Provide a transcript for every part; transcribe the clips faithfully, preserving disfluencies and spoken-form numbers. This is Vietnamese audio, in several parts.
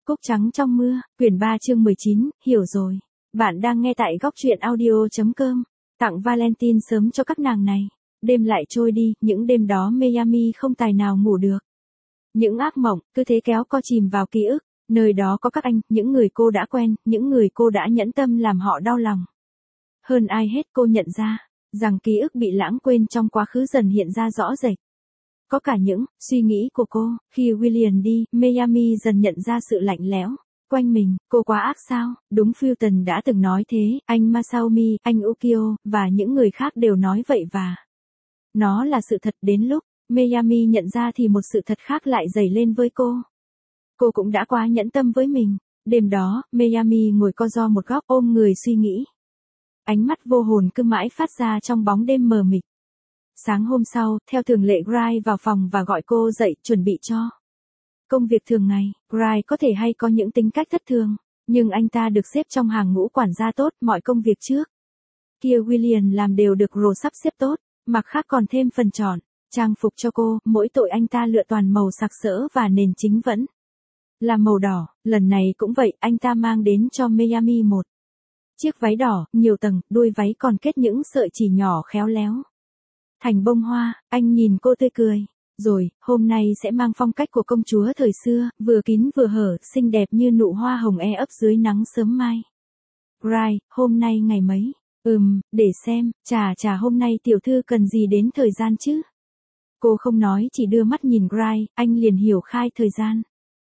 Cúc trắng trong mưa, quyển ba chương mười chín, hiểu rồi. Bạn đang nghe tại góc truyện audio chấm com. Tặng Valentine sớm cho các nàng này. Đêm lại trôi đi, những đêm đó Miami không tài nào ngủ được. Những ác mộng, cứ thế kéo co chìm vào ký ức. Nơi đó có các anh, những người cô đã quen, những người cô đã nhẫn tâm làm họ đau lòng. Hơn ai hết cô nhận ra, rằng ký ức bị lãng quên trong quá khứ dần hiện ra rõ rệt. Có cả những suy nghĩ của cô, khi William đi, Miami dần nhận ra sự lạnh lẽo. Quanh mình, cô quá ác sao, đúng Fulton đã từng nói thế, anh Masaomi, anh Ukyo, và những người khác đều nói vậy và nó là sự thật. Đến lúc Miami nhận ra thì một sự thật khác lại dày lên với cô. Cô cũng đã quá nhẫn tâm với mình. Đêm đó, Miami ngồi co ro một góc ôm người suy nghĩ. Ánh mắt vô hồn cứ mãi phát ra trong bóng đêm mờ mịt. Sáng hôm sau, theo thường lệ Gray vào phòng và gọi cô dậy, chuẩn bị cho công việc thường ngày. Gray có thể hay có những tính cách thất thường, nhưng anh ta được xếp trong hàng ngũ quản gia tốt mọi công việc trước. Kia William làm đều được rồi sắp xếp tốt, mặc khác còn thêm phần chọn trang phục cho cô, mỗi tội anh ta lựa toàn màu sặc sỡ và nền chính vẫn là màu đỏ. Lần này cũng vậy, anh ta mang đến cho Miami một chiếc váy đỏ, nhiều tầng, đuôi váy còn kết những sợi chỉ nhỏ khéo léo thành bông hoa. Anh nhìn cô tươi cười. Rồi, hôm nay sẽ mang phong cách của công chúa thời xưa, vừa kín vừa hở, xinh đẹp như nụ hoa hồng e ấp dưới nắng sớm mai. Gray, hôm nay ngày mấy? Ừm, để xem, chà chà hôm nay tiểu thư cần gì đến thời gian chứ? Cô không nói, chỉ đưa mắt nhìn Gray, anh liền hiểu khai thời gian.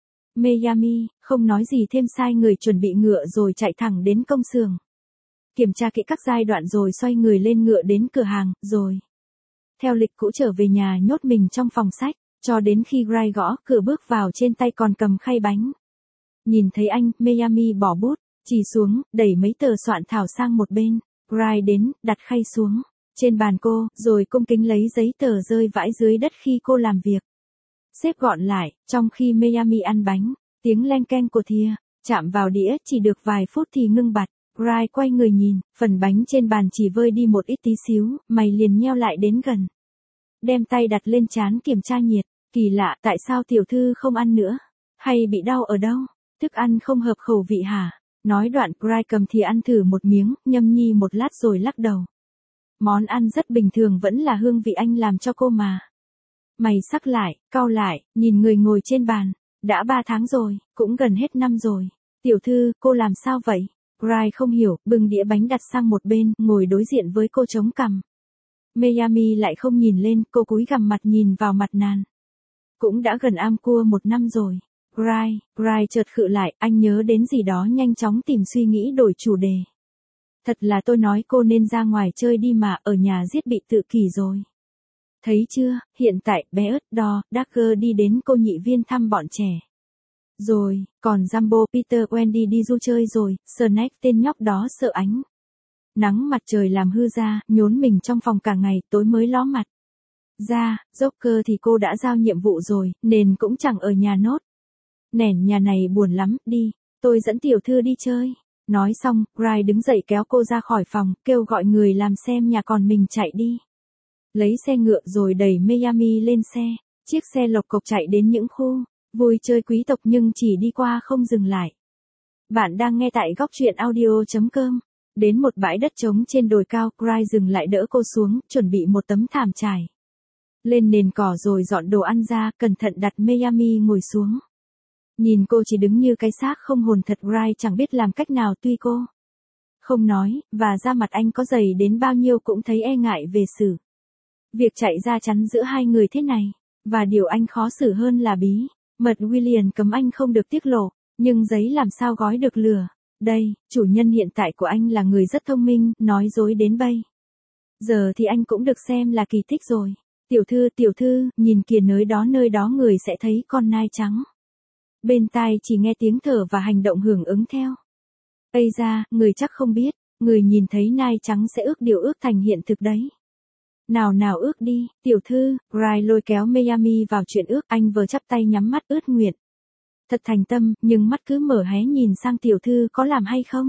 Miami, không nói gì thêm sai người chuẩn bị ngựa rồi chạy thẳng đến công xưởng. Kiểm tra kỹ các giai đoạn rồi xoay người lên ngựa đến cửa hàng, rồi theo lịch cũ trở về nhà nhốt mình trong phòng sách, cho đến khi Gray gõ cửa bước vào trên tay còn cầm khay bánh. Nhìn thấy anh, Miami bỏ bút, chỉ xuống, đẩy mấy tờ soạn thảo sang một bên. Gray đến, đặt khay xuống trên bàn cô, rồi cung kính lấy giấy tờ rơi vãi dưới đất khi cô làm việc. Xếp gọn lại, trong khi Miami ăn bánh, tiếng leng keng của thìa chạm vào đĩa chỉ được vài phút thì ngưng bặt. Gray quay người nhìn, phần bánh trên bàn chỉ vơi đi một ít tí xíu, mày liền nheo lại đến gần. Đem tay đặt lên trán kiểm tra nhiệt. Kỳ lạ, tại sao tiểu thư không ăn nữa? Hay bị đau ở đâu? Thức ăn không hợp khẩu vị hả? Nói đoạn, Gray cầm thìa ăn thử một miếng, nhâm nhi một lát rồi lắc đầu. Món ăn rất bình thường, vẫn là hương vị anh làm cho cô mà. Mày sắc lại, cau lại, nhìn người ngồi trên bàn. Đã ba tháng rồi, cũng gần hết năm rồi. Tiểu thư, cô làm sao vậy? Gray không hiểu, bưng đĩa bánh đặt sang một bên, ngồi đối diện với cô chống cằm. Miami lại không nhìn lên, cô cúi gằm mặt nhìn vào mặt nàng. Cũng đã gần am cua một năm rồi. Gray, Gray chợt khựng lại, anh nhớ đến gì đó nhanh chóng tìm suy nghĩ đổi chủ đề. Thật là tôi nói cô nên ra ngoài chơi đi mà, ở nhà giết bị tự kỷ rồi. Thấy chưa, hiện tại, bé ớt đo, Dagger đi đến cô nhị viên thăm bọn trẻ. Rồi, còn Jumbo Peter Wendy đi du chơi rồi, Snack tên nhóc đó sợ ánh nắng mặt trời làm hư da, nhốn mình trong phòng cả ngày, tối mới ló mặt ra. Joker thì cô đã giao nhiệm vụ rồi, nên cũng chẳng ở nhà nốt. Nẻn nhà này buồn lắm, đi, tôi dẫn tiểu thư đi chơi. Nói xong, Gray đứng dậy kéo cô ra khỏi phòng, kêu gọi người làm xem nhà, còn mình chạy đi lấy xe ngựa rồi đẩy Miami lên xe. Chiếc xe lộc cộc chạy đến những khu vui chơi quý tộc nhưng chỉ đi qua không dừng lại. Bạn đang nghe tại góc truyện audio chấm com. Đến một bãi đất trống trên đồi cao, Gray dừng lại đỡ cô xuống, chuẩn bị một tấm thảm trải lên nền cỏ rồi dọn đồ ăn ra, cẩn thận đặt Miami ngồi xuống. Nhìn cô chỉ đứng như cái xác không hồn thật, Gray chẳng biết làm cách nào, tuy cô không nói, và da mặt anh có dày đến bao nhiêu cũng thấy e ngại về sự việc chạy ra chắn giữa hai người thế này. Và điều anh khó xử hơn là bí mật William cấm anh không được tiết lộ, nhưng giấy làm sao gói được lửa. Đây, chủ nhân hiện tại của anh là người rất thông minh, nói dối đến bây giờ thì anh cũng được xem là kỳ tích rồi. Tiểu thư, tiểu thư, nhìn kìa, nơi đó nơi đó người sẽ thấy con nai trắng. Bên tai chỉ nghe tiếng thở và hành động hưởng ứng theo. Ây ra, người chắc không biết, người nhìn thấy nai trắng sẽ ước điều ước thành hiện thực đấy. Nào nào ước đi, tiểu thư. Gray lôi kéo Miami vào chuyện ước, anh vừa chắp tay nhắm mắt ước nguyện. Thật thành tâm, nhưng mắt cứ mở hé nhìn sang tiểu thư có làm hay không.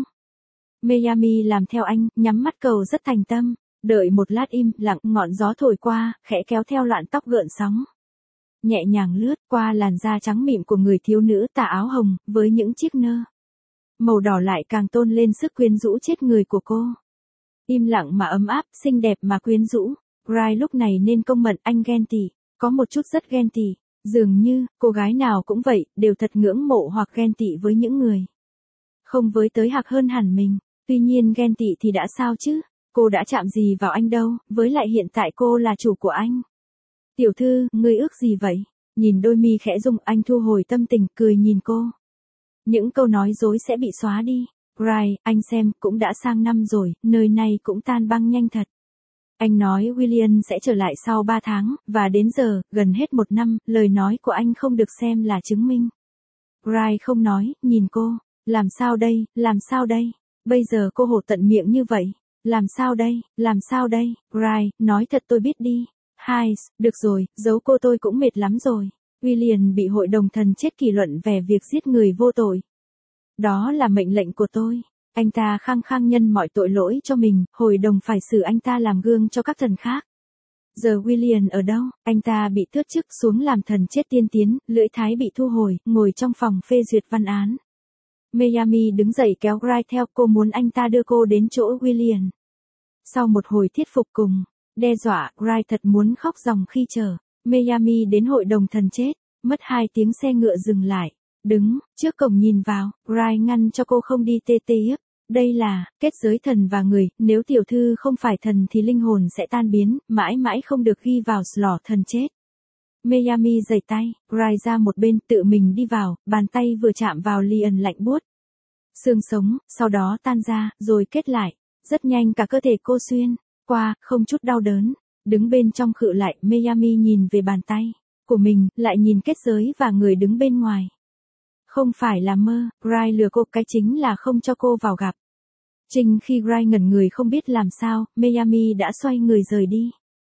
Miami làm theo anh, nhắm mắt cầu rất thành tâm. Đợi một lát im lặng, ngọn gió thổi qua, khẽ kéo theo loạn tóc gợn sóng. nhẹ nhàng lướt qua làn da trắng mịn của người thiếu nữ tà áo hồng, với những chiếc nơ màu đỏ lại càng tôn lên sức quyến rũ chết người của cô. Im lặng mà ấm áp, xinh đẹp mà quyến rũ. Rai lúc này nên công nhận anh ghen tị, có một chút rất ghen tị. Dường như, cô gái nào cũng vậy, đều thật ngưỡng mộ hoặc ghen tị với những người không với tới hoặc hơn hẳn mình. Tuy nhiên ghen tị thì đã sao chứ, cô đã chạm gì vào anh đâu, với lại hiện tại cô là chủ của anh. Tiểu thư, ngươi ước gì vậy? Nhìn đôi mi khẽ rung, anh thu hồi tâm tình, cười nhìn cô. Những câu nói dối sẽ bị xóa đi. Rai, anh xem, cũng đã sang năm rồi, nơi này cũng tan băng nhanh thật. Anh nói William sẽ trở lại sau ba tháng, và đến giờ, gần hết một năm, lời nói của anh không được xem là chứng minh. Rai không nói, nhìn cô. Làm sao đây, làm sao đây? Bây giờ cô hổ tận miệng như vậy. Làm sao đây, làm sao đây? Rai, nói thật tôi biết đi. Hai, được rồi, giấu cô tôi cũng mệt lắm rồi. William bị hội đồng thần chết kỷ luận về việc giết người vô tội. Đó là mệnh lệnh của tôi. Anh ta khăng khăng nhân mọi tội lỗi cho mình, hội đồng phải xử anh ta làm gương cho các thần khác. Giờ William ở đâu? Anh ta bị tước chức xuống làm thần chết tiên tiến, lưỡi thái bị thu hồi, ngồi trong phòng phê duyệt văn án. Miami đứng dậy kéo Rai theo, cô muốn anh ta đưa cô đến chỗ William. Sau một hồi thuyết phục cùng đe dọa, Rai thật muốn khóc ròng khi chờ Miami đến hội đồng thần chết. Mất hai tiếng xe ngựa dừng lại. Đứng trước cổng nhìn vào, Rai ngăn cho cô không đi tê tê tiếp. Đây là kết giới thần và người, nếu tiểu thư không phải thần thì linh hồn sẽ tan biến, mãi mãi không được ghi vào slot thần chết. Miami giày tay, Rai ra một bên, tự mình đi vào, bàn tay vừa chạm vào liền lạnh buốt. Xương sống, sau đó tan ra, rồi kết lại. Rất nhanh cả cơ thể cô xuyên qua, không chút đau đớn. Đứng bên trong khự lại, Miami nhìn về bàn tay của mình, lại nhìn kết giới và người đứng bên ngoài. Không phải là mơ, Rai lừa cô, cái chính là không cho cô vào gặp. Trinh khi Rai ngẩn người không biết làm sao, Miami đã xoay người rời đi.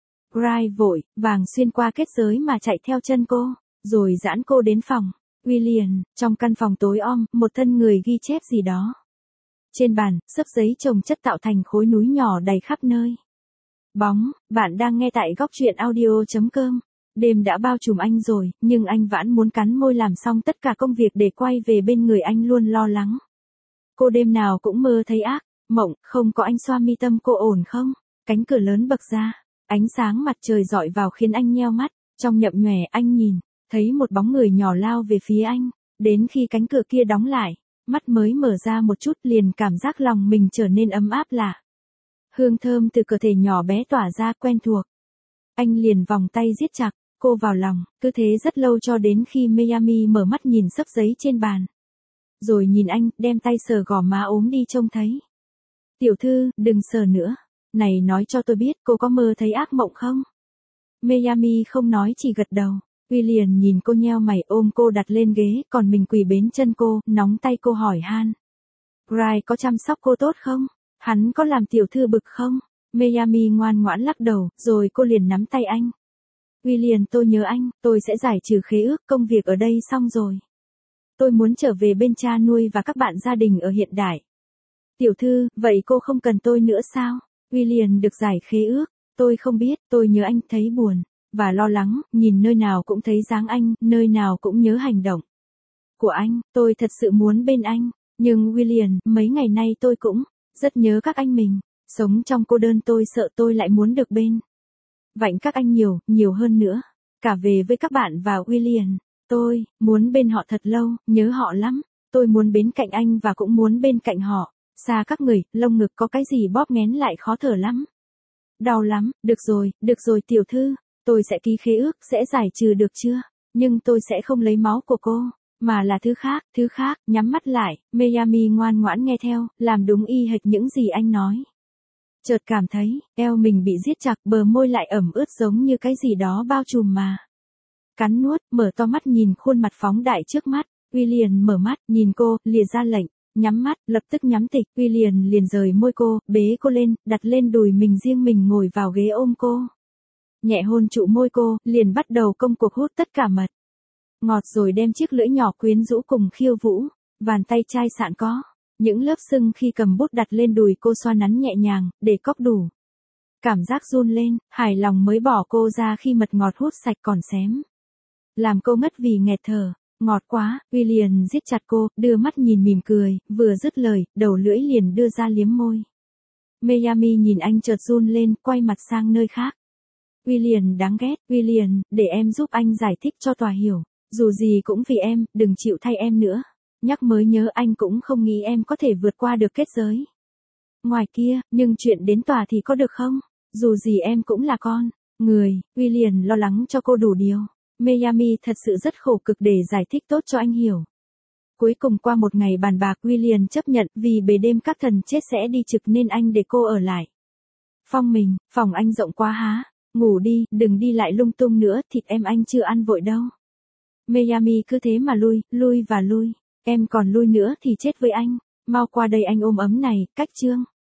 Rai vội, vàng xuyên qua kết giới mà chạy theo chân cô, rồi giãn cô đến phòng. William, trong căn phòng tối om, một thân người ghi chép gì đó. Trên bàn, xấp giấy chồng chất tạo thành khối núi nhỏ đầy khắp nơi. Bóng, bạn đang nghe tại góc truyện audio chấm com. Đêm đã bao trùm anh rồi, nhưng anh vẫn muốn cắn môi làm xong tất cả công việc để quay về bên người anh luôn lo lắng. Cô đêm nào cũng mơ thấy ác mộng, không có anh xoa mi tâm cô ổn không? Cánh cửa lớn bật ra, ánh sáng mặt trời rọi vào khiến anh nheo mắt, trong nhậm nhòe anh nhìn, thấy một bóng người nhỏ lao về phía anh, đến khi cánh cửa kia đóng lại, mắt mới mở ra một chút liền cảm giác lòng mình trở nên ấm áp lạ. Hương thơm từ cơ thể nhỏ bé tỏa ra quen thuộc. Anh liền vòng tay giết chặt cô vào lòng, cứ thế rất lâu cho đến khi Miami mở mắt nhìn xấp giấy trên bàn. Rồi nhìn anh, đem tay sờ gò má ốm đi trông thấy. Tiểu thư, đừng sờ nữa. Này nói cho tôi biết, cô có mơ thấy ác mộng không? Miami không nói chỉ gật đầu. William nhìn cô nheo mày ôm cô đặt lên ghế, còn mình quỳ bến chân cô, nóng tay cô hỏi han. Rai có chăm sóc cô tốt không? Hắn có làm tiểu thư bực không? Miami ngoan ngoãn lắc đầu, rồi cô liền nắm tay anh. William, tôi nhớ anh, tôi sẽ giải trừ khế ước, công việc ở đây xong rồi. Tôi muốn trở về bên cha nuôi và các bạn gia đình ở hiện đại. Tiểu thư, vậy cô không cần tôi nữa sao? William được giải khế ước, tôi không biết, tôi nhớ anh, thấy buồn và lo lắng, nhìn nơi nào cũng thấy dáng anh, nơi nào cũng nhớ hành động của anh, tôi thật sự muốn bên anh, nhưng William, mấy ngày nay tôi cũng rất nhớ các anh mình, sống trong cô đơn tôi sợ tôi lại muốn được bên vạnh các anh nhiều, nhiều hơn nữa, cả về với các bạn và William, tôi muốn bên họ thật lâu, nhớ họ lắm, tôi muốn bên cạnh anh và cũng muốn bên cạnh họ, xa các người, lông ngực có cái gì bóp nghén lại khó thở lắm. Đau lắm, được rồi, được rồi tiểu thư, tôi sẽ ký khế ước, sẽ giải trừ được chưa? Nhưng tôi sẽ không lấy máu của cô, mà là thứ khác, thứ khác, nhắm mắt lại, Miami ngoan ngoãn nghe theo, làm đúng y hệt những gì anh nói. Chợt cảm thấy, eo mình bị giết chặt, bờ môi lại ẩm ướt giống như cái gì đó bao trùm mà. Cắn nuốt, mở to mắt nhìn khuôn mặt phóng đại trước mắt, William mở mắt, nhìn cô, lìa ra lệnh, nhắm mắt, lập tức nhắm tịch, William liền rời môi cô, bế cô lên, đặt lên đùi mình riêng mình ngồi vào ghế ôm cô. Nhẹ hôn trụ môi cô, liền bắt đầu công cuộc hút tất cả mật ngọt rồi đem chiếc lưỡi nhỏ quyến rũ cùng khiêu vũ, bàn tay chai sạn có những lớp sưng khi cầm bút đặt lên đùi cô xoa nắn nhẹ nhàng, để cóc đủ cảm giác run lên, hài lòng mới bỏ cô ra khi mật ngọt hút sạch còn xém. làm cô ngất vì nghẹt thở. Ngọt quá, William giết chặt cô, đưa mắt nhìn mỉm cười, vừa dứt lời, đầu lưỡi liền đưa ra liếm môi. Miami nhìn anh chợt run lên, quay mặt sang nơi khác. William đáng ghét, William, để em giúp anh giải thích cho tòa hiểu. Dù gì cũng vì em, đừng chịu thay em nữa. Nhắc mới nhớ anh cũng không nghĩ em có thể vượt qua được kết giới. Ngoài kia, nhưng chuyện đến tòa thì có được không? Dù gì em cũng là con người, William lo lắng cho cô đủ điều. Miami thật sự rất khổ cực để giải thích tốt cho anh hiểu. Cuối cùng qua một ngày bàn bạc, William chấp nhận vì bề đêm các thần chết sẽ đi trực nên anh để cô ở lại. Phong mình, phòng anh rộng quá há, ngủ đi, đừng đi lại lung tung nữa, thịt em anh chưa ăn vội đâu. Miami cứ thế mà lui, lui và lui, em còn lui nữa thì chết với anh, mau qua đây anh ôm ấm này, cách chương.